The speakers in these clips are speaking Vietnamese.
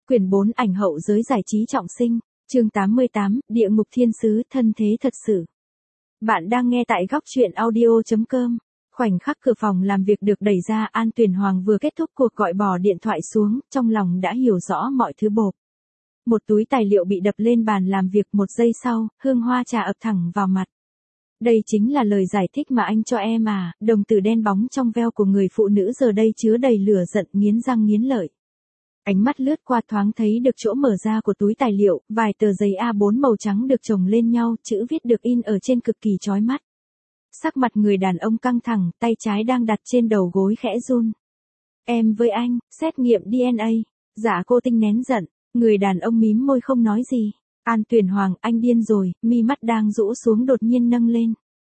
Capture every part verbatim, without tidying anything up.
Quyển bốn ảnh hậu giới giải trí trọng sinh, chương tám mươi tám, Địa ngục thiên sứ, thân thế thật sự. Bạn đang nghe tại góc truyện audio chấm com. Khoảnh khắc cửa phòng làm việc được đẩy ra, An Tuyền Hoàng vừa kết thúc cuộc gọi bỏ điện thoại xuống, trong lòng đã hiểu rõ mọi thứ bộp. Một túi tài liệu bị đập lên bàn làm việc, một giây sau, hương hoa trà ập thẳng vào mặt. Đây chính là lời giải thích mà anh cho em à, đồng tử đen bóng trong veo của người phụ nữ giờ đây chứa đầy lửa giận, nghiến răng nghiến lợi. Ánh mắt lướt qua thoáng thấy được chỗ mở ra của túi tài liệu, vài tờ giấy A bốn màu trắng được chồng lên nhau, chữ viết được in ở trên cực kỳ chói mắt. Sắc mặt người đàn ông căng thẳng, tay trái đang đặt trên đầu gối khẽ run. Em với anh, xét nghiệm đê en a. Dạ cô Tinh nén giận, người đàn ông mím môi không nói gì. An Tuyền Hoàng, anh điên rồi, mi mắt đang rũ xuống đột nhiên nâng lên.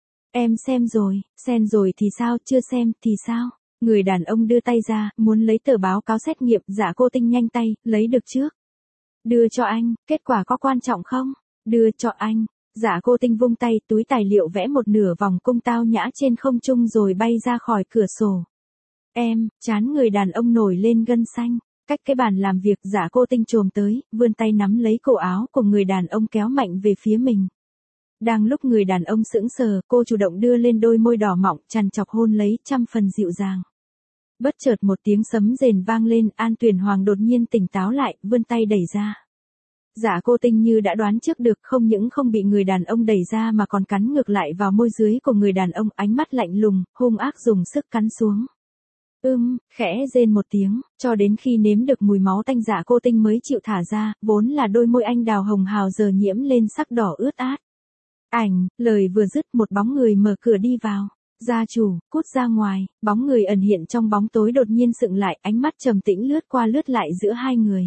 Em xem rồi, xem rồi thì sao, chưa xem thì sao? Người đàn ông đưa tay ra, muốn lấy tờ báo cáo xét nghiệm, Dạ cô Tinh nhanh tay, lấy được trước. Đưa cho anh, kết quả có quan trọng không? Đưa cho anh. Dạ cô Tinh vung tay, túi tài liệu vẽ một nửa vòng cung tao nhã trên không trung rồi bay ra khỏi cửa sổ. Em, chán người đàn ông nổi lên gân xanh. Cách cái bàn làm việc, Dạ cô Tinh chồm tới, vươn tay nắm lấy cổ áo của người đàn ông kéo mạnh về phía mình. Đang lúc người đàn ông sững sờ, cô chủ động đưa lên đôi môi đỏ mọng, chằn chọc hôn lấy, trăm phần dịu dàng. Bất chợt một tiếng sấm rền vang lên, An Tuyền Hoàng đột nhiên tỉnh táo lại, vươn tay đẩy ra. Dạ cô Tinh như đã đoán trước được, không những không bị người đàn ông đẩy ra mà còn cắn ngược lại vào môi dưới của người đàn ông, ánh mắt lạnh lùng, hung ác dùng sức cắn xuống. Ưm, khẽ rên một tiếng, cho đến khi nếm được mùi máu tanh Dạ cô Tinh mới chịu thả ra, vốn là đôi môi anh đào hồng hào giờ nhiễm lên sắc đỏ ướt át. Ảnh, lời vừa dứt một bóng người mở cửa đi vào. Gia chủ, cút ra ngoài, bóng người ẩn hiện trong bóng tối đột nhiên sững lại, ánh mắt trầm tĩnh lướt qua lướt lại giữa hai người.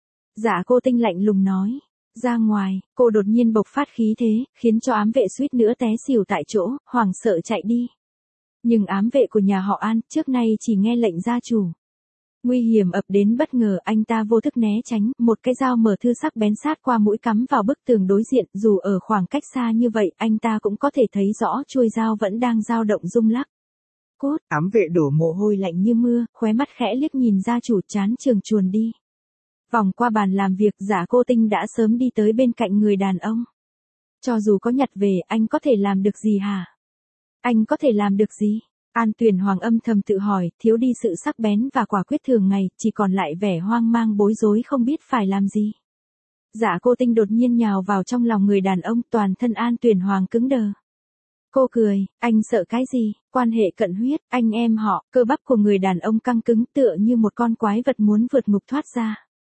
Dạ cô Tinh lạnh lùng nói, ra ngoài, cô đột nhiên bộc phát khí thế, khiến cho ám vệ suýt nữa té xỉu tại chỗ, hoảng sợ chạy đi. Nhưng ám vệ của nhà họ An, trước nay chỉ nghe lệnh gia chủ. Nguy hiểm ập đến bất ngờ, anh ta vô thức né tránh, một cái dao mở thư sắc bén sát qua mũi cắm vào bức tường đối diện, dù ở khoảng cách xa như vậy, anh ta cũng có thể thấy rõ chuôi dao vẫn đang dao động rung lắc. Cốt, ám vệ đổ mồ hôi lạnh như mưa, khóe mắt khẽ liếc nhìn gia chủ, chán trường chuồn đi. Vòng qua bàn làm việc, Dạ cô Tinh đã sớm đi tới bên cạnh người đàn ông. Cho dù có nhặt về, anh có thể làm được gì hả? Anh có thể làm được gì? An Tuyền Hoàng âm thầm tự hỏi, thiếu đi sự sắc bén và quả quyết thường ngày, chỉ còn lại vẻ hoang mang bối rối không biết phải làm gì. Dạ cô Tinh đột nhiên nhào vào trong lòng người đàn ông, toàn thân An Tuyền Hoàng cứng đờ. Cô cười, anh sợ cái gì, quan hệ cận huyết, anh em họ, cơ bắp của người đàn ông căng cứng tựa như một con quái vật muốn vượt ngục thoát ra.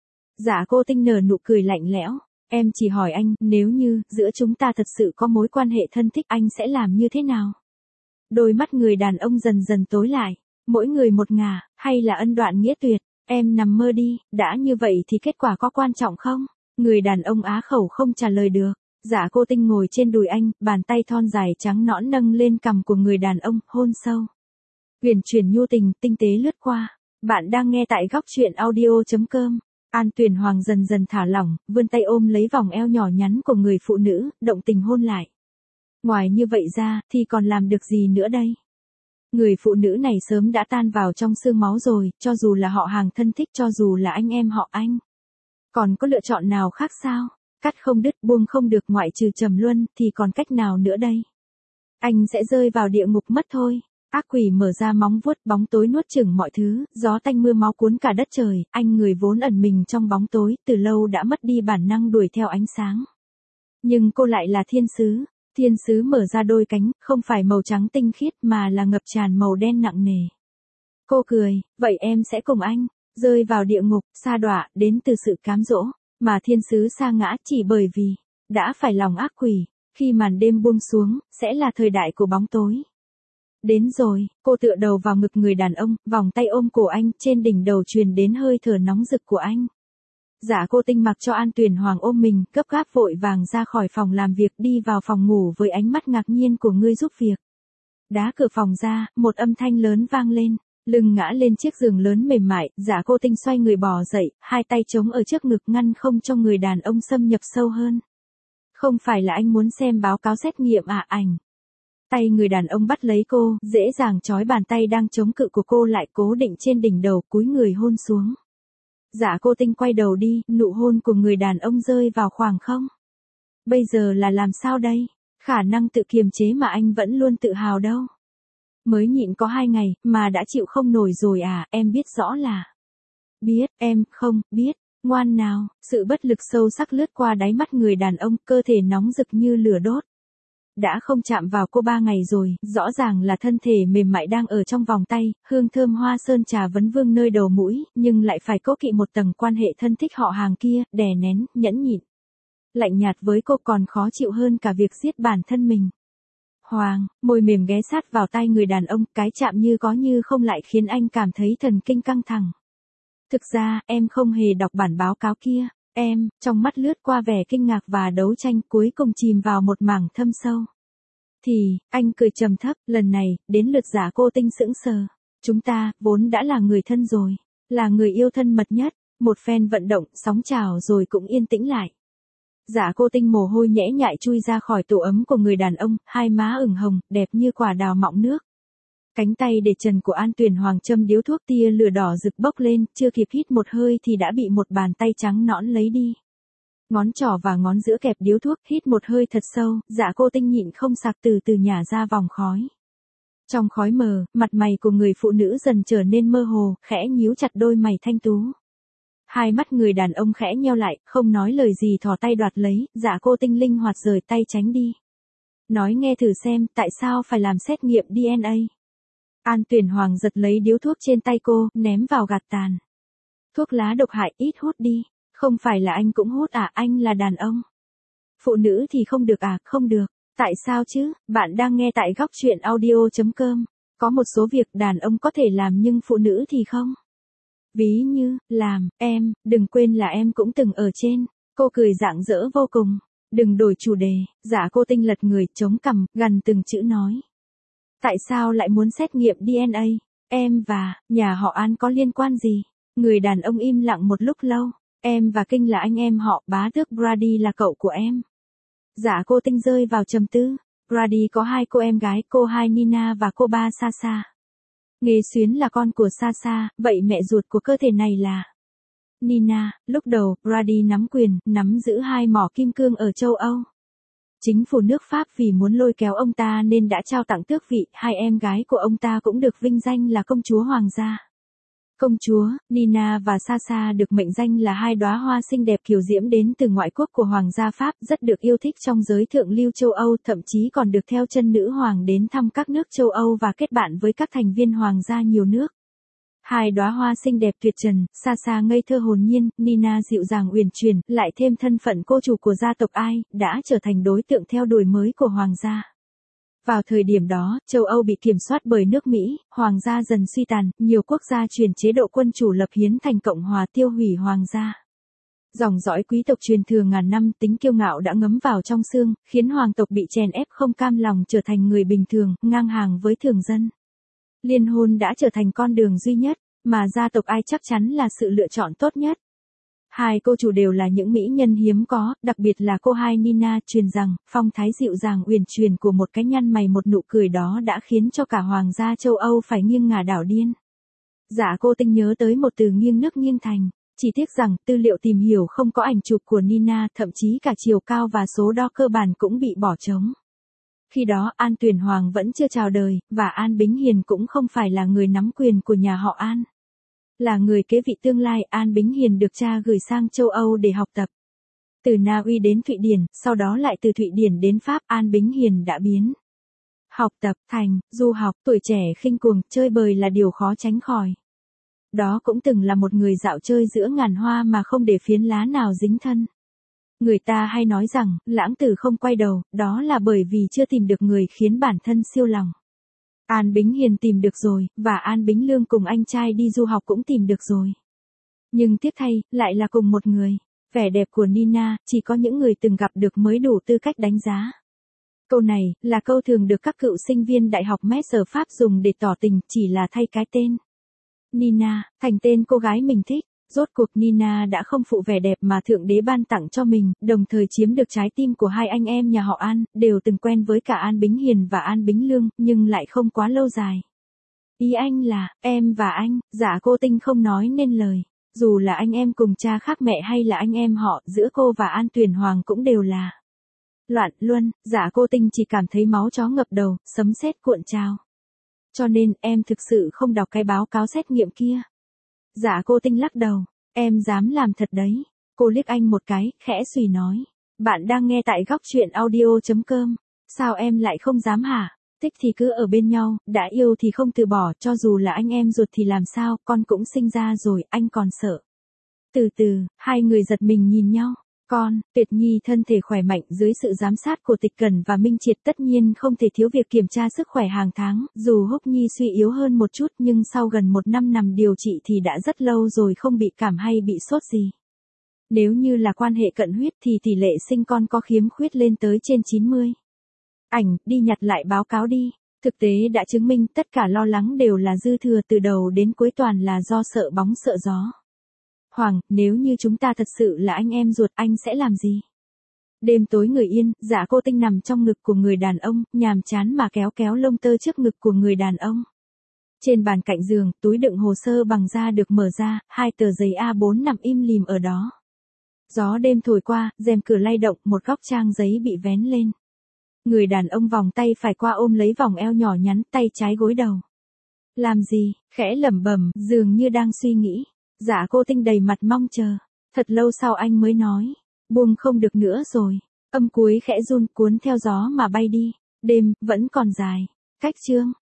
Dạ cô Tinh nở nụ cười lạnh lẽo, em chỉ hỏi anh, nếu như, giữa chúng ta thật sự có mối quan hệ thân thích, anh sẽ làm như thế nào? Đôi mắt người đàn ông dần dần tối lại, mỗi người một ngả, hay là ân đoạn nghĩa tuyệt, em nằm mơ đi, đã như vậy thì kết quả có quan trọng không? Người đàn ông á khẩu không trả lời được. Dạ cô Tinh ngồi trên đùi anh, bàn tay thon dài trắng nõn nâng lên cằm của người đàn ông, hôn sâu. Huyền chuyển nhu tình, tinh tế lướt qua. Bạn đang nghe tại góc truyện audio chấm com. An Tuyền Hoàng dần dần thả lỏng, vươn tay ôm lấy vòng eo nhỏ nhắn của người phụ nữ, động tình hôn lại. Ngoài như vậy ra, thì còn làm được gì nữa đây? Người phụ nữ này sớm đã tan vào trong xương máu rồi, cho dù là họ hàng thân thích, cho dù là anh em họ anh. Còn có lựa chọn nào khác sao? Cắt không đứt, buông không được, ngoại trừ trầm luân, thì còn cách nào nữa đây? Anh sẽ rơi vào địa ngục mất thôi. Ác quỷ mở ra móng vuốt, bóng tối nuốt chửng mọi thứ, gió tanh mưa máu cuốn cả đất trời, anh người vốn ẩn mình trong bóng tối, từ lâu đã mất đi bản năng đuổi theo ánh sáng. Nhưng cô lại là thiên sứ. Thiên sứ mở ra đôi cánh, không phải màu trắng tinh khiết mà là ngập tràn màu đen nặng nề. Cô cười, vậy em sẽ cùng anh, rơi vào địa ngục, sa đọa, đến từ sự cám dỗ, mà thiên sứ sa ngã chỉ bởi vì, đã phải lòng ác quỷ, khi màn đêm buông xuống, sẽ là thời đại của bóng tối. Đến rồi, cô tựa đầu vào ngực người đàn ông, vòng tay ôm cổ anh, trên đỉnh đầu truyền đến hơi thở nóng rực của anh. Dạ cô Tinh mặc cho An Tuyền Hoàng ôm mình, gấp gáp vội vàng ra khỏi phòng làm việc, đi vào phòng ngủ với ánh mắt ngạc nhiên của người giúp việc. Đá cửa phòng ra, một âm thanh lớn vang lên, lưng ngã lên chiếc giường lớn mềm mại, Dạ cô Tinh xoay người bò dậy, hai tay chống ở trước ngực ngăn không cho người đàn ông xâm nhập sâu hơn. Không phải là anh muốn xem báo cáo xét nghiệm à? Ảnh. Tay người đàn ông bắt lấy cô, dễ dàng trói bàn tay đang chống cự của cô lại, cố định trên đỉnh đầu, cúi người hôn xuống. Dạ cô Tinh quay đầu đi, nụ hôn của người đàn ông rơi vào khoảng không. Bây giờ là làm sao đây? Khả năng tự kiềm chế mà anh vẫn luôn tự hào đâu. Mới nhịn có hai ngày, mà đã chịu không nổi rồi à, em biết rõ là. Biết, em, không, biết, ngoan nào, sự bất lực sâu sắc lướt qua đáy mắt người đàn ông, cơ thể nóng rực như lửa đốt. Đã không chạm vào cô ba ngày rồi, rõ ràng là thân thể mềm mại đang ở trong vòng tay, hương thơm hoa sơn trà vấn vương nơi đầu mũi, nhưng lại phải cố kỵ một tầng quan hệ thân thích họ hàng kia, đè nén, nhẫn nhịn. Lạnh nhạt với cô còn khó chịu hơn cả việc giết bản thân mình. Hoàng, môi mềm ghé sát vào tai người đàn ông, cái chạm như có như không lại khiến anh cảm thấy thần kinh căng thẳng. Thực ra, em không hề đọc bản báo cáo kia, em, trong mắt lướt qua vẻ kinh ngạc và đấu tranh cuối cùng chìm vào một mảng thâm sâu. Thì, anh cười trầm thấp, lần này, đến lượt Dạ Cô Tinh sững sờ. Chúng ta, vốn đã là người thân rồi, là người yêu thân mật nhất, một phen vận động, sóng trào rồi cũng yên tĩnh lại. Dạ Cô Tinh mồ hôi nhễ nhại chui ra khỏi tổ ấm của người đàn ông, hai má ửng hồng, đẹp như quả đào mọng nước. Cánh tay để trần của An Tuyền Hoàng châm điếu thuốc tia lửa đỏ rực bốc lên, chưa kịp hít một hơi thì đã bị một bàn tay trắng nõn lấy đi. Ngón trỏ và ngón giữa kẹp điếu thuốc, hít một hơi thật sâu, Dạ Cô Tinh nhịn không sặc từ từ nhả ra vòng khói. Trong khói mờ, mặt mày của người phụ nữ dần trở nên mơ hồ, khẽ nhíu chặt đôi mày thanh tú. Hai mắt người đàn ông khẽ nheo lại, không nói lời gì thò tay đoạt lấy, Dạ Cô Tinh linh hoạt rời tay tránh đi. Nói nghe thử xem, tại sao phải làm xét nghiệm đê en a? An Tuyền Hoàng giật lấy điếu thuốc trên tay cô, ném vào gạt tàn. Thuốc lá độc hại, ít hút đi. Không phải là anh cũng hút à, anh là đàn ông. Phụ nữ thì không được à, không được. Tại sao chứ, bạn đang nghe tại góc truyện audio chấm com. Có một số việc đàn ông có thể làm nhưng phụ nữ thì không. Ví như, làm, em, đừng quên là em cũng từng ở trên. Cô cười rạng rỡ vô cùng. Đừng đổi chủ đề, Dạ Cô Tinh lật người, chống cằm, gằn từng chữ nói. Tại sao lại muốn xét nghiệm đê en a? Em và, nhà họ An có liên quan gì? Người đàn ông im lặng một lúc lâu. Em và Kinh là anh em họ, bá tước Brady là cậu của em. Dạ Cô Tinh rơi vào trầm tư. Brady có hai cô em gái, cô hai Nina và cô ba Sasha. Nghê Xuyến là con của Sasha, vậy mẹ ruột của cơ thể này là Nina. Lúc đầu, Brady nắm quyền, nắm giữ hai mỏ kim cương ở châu Âu. Chính phủ nước Pháp vì muốn lôi kéo ông ta nên đã trao tặng tước vị, hai em gái của ông ta cũng được vinh danh là công chúa hoàng gia. Công chúa, Nina và Sasha được mệnh danh là hai đóa hoa xinh đẹp kiều diễm đến từ ngoại quốc của Hoàng gia Pháp, rất được yêu thích trong giới thượng lưu châu Âu, thậm chí còn được theo chân nữ hoàng đến thăm các nước châu Âu và kết bạn với các thành viên hoàng gia nhiều nước. Hai đóa hoa xinh đẹp tuyệt trần, Sasha ngây thơ hồn nhiên, Nina dịu dàng uyển chuyển, lại thêm thân phận cô chủ của gia tộc Ai, đã trở thành đối tượng theo đuổi mới của hoàng gia. Vào thời điểm đó, châu Âu bị kiểm soát bởi nước Mỹ, hoàng gia dần suy tàn, nhiều quốc gia chuyển chế độ quân chủ lập hiến thành Cộng hòa tiêu hủy hoàng gia. Dòng dõi quý tộc truyền thừa ngàn năm, tính kiêu ngạo đã ngấm vào trong xương, khiến hoàng tộc bị chèn ép không cam lòng trở thành người bình thường, ngang hàng với thường dân. Liên hôn đã trở thành con đường duy nhất, mà gia tộc Ai chắc chắn là sự lựa chọn tốt nhất. Hai cô chủ đều là những mỹ nhân hiếm có, đặc biệt là cô hai Nina, truyền rằng, phong thái dịu dàng uyển chuyển của một cái nhăn mày một nụ cười đó đã khiến cho cả hoàng gia châu Âu phải nghiêng ngả đảo điên. Dạ Cô Tinh nhớ tới một từ nghiêng nước nghiêng thành, chỉ tiếc rằng, tư liệu tìm hiểu không có ảnh chụp của Nina, thậm chí cả chiều cao và số đo cơ bản cũng bị bỏ trống. Khi đó An Tuyền Hoàng vẫn chưa chào đời, và An Bính Hiền cũng không phải là người nắm quyền của nhà họ An. Là người kế vị tương lai, An Bính Hiền được cha gửi sang châu Âu để học tập. Từ Na Uy đến Thụy Điển, sau đó lại từ Thụy Điển đến Pháp, An Bính Hiền đã biến học tập thành du học, tuổi trẻ khinh cuồng, chơi bời là điều khó tránh khỏi. Đó cũng từng là một người dạo chơi giữa ngàn hoa mà không để phiến lá nào dính thân. Người ta hay nói rằng, lãng tử không quay đầu, đó là bởi vì chưa tìm được người khiến bản thân siêu lòng. An Bính Hiền tìm được rồi, và An Bính Lương cùng anh trai đi du học cũng tìm được rồi. Nhưng tiếc thay, lại là cùng một người. Vẻ đẹp của Nina, chỉ có những người từng gặp được mới đủ tư cách đánh giá. Câu này, là câu thường được các cựu sinh viên Đại học Metz ở Pháp dùng để tỏ tình, chỉ là thay cái tên Nina, thành tên cô gái mình thích. Rốt cuộc Nina đã không phụ vẻ đẹp mà Thượng Đế ban tặng cho mình, đồng thời chiếm được trái tim của hai anh em nhà họ An, đều từng quen với cả An Bính Hiền và An Bính Lương, nhưng lại không quá lâu dài. Ý anh là, em và anh, Dạ Cô Tinh không nói nên lời. Dù là anh em cùng cha khác mẹ hay là anh em họ, giữa cô và An Tuyền Hoàng cũng đều là loạn luân. Dạ cô Tinh chỉ cảm thấy máu chó ngập đầu, sấm sét cuộn trào. Cho nên, em thực sự không đọc cái báo cáo xét nghiệm kia. Dạ cô Tinh lắc đầu, em dám làm thật đấy. Cô liếc anh một cái, khẽ suy nói. Bạn đang nghe tại góc chuyện audio.com. Sao em lại không dám hả? Thích thì cứ ở bên nhau, đã yêu thì không từ bỏ, cho dù là anh em ruột thì làm sao, con cũng sinh ra rồi, anh còn sợ. Từ từ, hai người giật mình nhìn nhau. Con, Tuyệt Nhi thân thể khỏe mạnh dưới sự giám sát của Tịch Cẩn và Minh Triệt, tất nhiên không thể thiếu việc kiểm tra sức khỏe hàng tháng, dù Húc Nhi suy yếu hơn một chút nhưng sau gần một năm nằm điều trị thì đã rất lâu rồi không bị cảm hay bị sốt gì. Nếu như là quan hệ cận huyết thì tỷ lệ sinh con có khiếm khuyết lên tới trên chín mươi. Ảnh, đi nhặt lại báo cáo đi. Thực tế đã chứng minh tất cả lo lắng đều là dư thừa, từ đầu đến cuối toàn là do sợ bóng sợ gió. Hoàng, nếu như chúng ta thật sự là anh em ruột, anh sẽ làm gì? Đêm tối người yên, Dạ cô Tinh nằm trong ngực của người đàn ông, nhàm chán mà kéo kéo lông tơ trước ngực của người đàn ông. Trên bàn cạnh giường, túi đựng hồ sơ bằng da được mở ra, hai tờ giấy A bốn nằm im lìm ở đó. Gió đêm thổi qua, rèm cửa lay động, một góc trang giấy bị vén lên. Người đàn ông vòng tay phải qua ôm lấy vòng eo nhỏ nhắn, tay trái gối đầu. Làm gì? Khẽ lẩm bẩm, dường như đang suy nghĩ. Dạ cô Tinh đầy mặt mong chờ. Thật lâu sau anh mới nói. Buông không được nữa rồi. Âm cuối khẽ run, cuốn theo gió mà bay đi. Đêm, vẫn còn dài. Cách chương.